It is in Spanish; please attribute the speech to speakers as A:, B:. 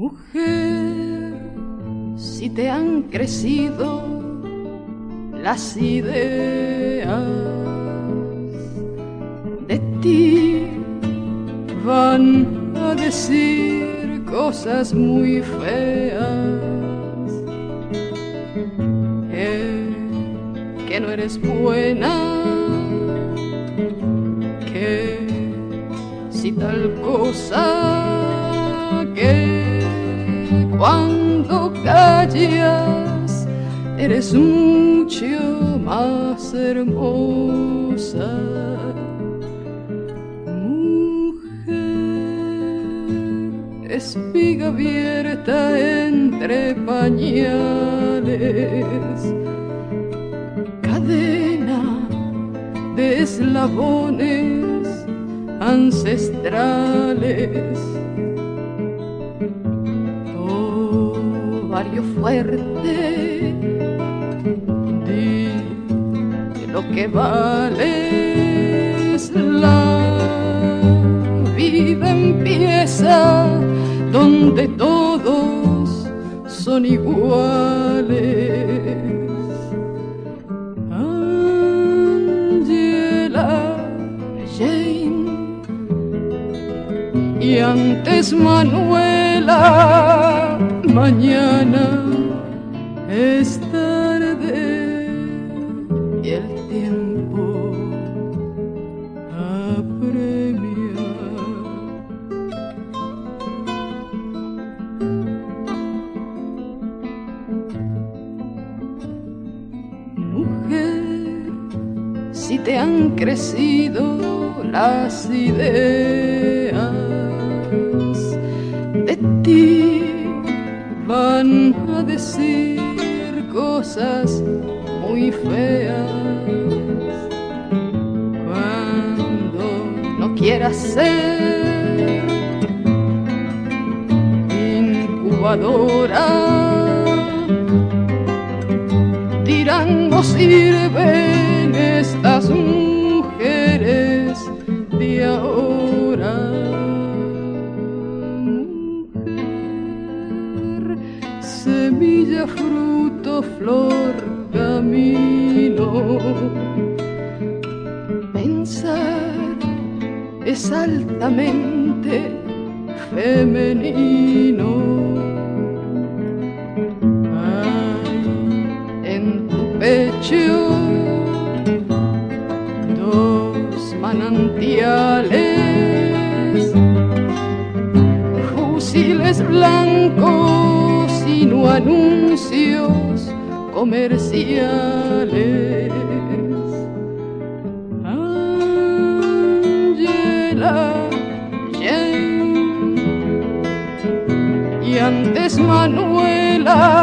A: Mujer, si te han crecido las ideas, de ti van a decir cosas muy feas, que no eres buena, que si tal cosa, que cuando callas eres mucho más hermosa. Mujer, espiga abierta entre pañales, cadena de eslabones ancestrales, ovario fuerte, di lo que vales. La vida empieza donde todos son iguales. Y antes Manuela, mañana es tarde y el tiempo apremia. Mujer, si te han crecido las ideas, de ti van a decir cosas muy feas. Cuando no quieras ser incubadora, dirán no sirven estas mujeres de ahora. Semilla, fruto, flor, camino. Pensar es altamente femenino. Hay en tu pecho dos manantiales, fusiles blancos sino anuncios comerciales. Angela, Jane y antes Manuela,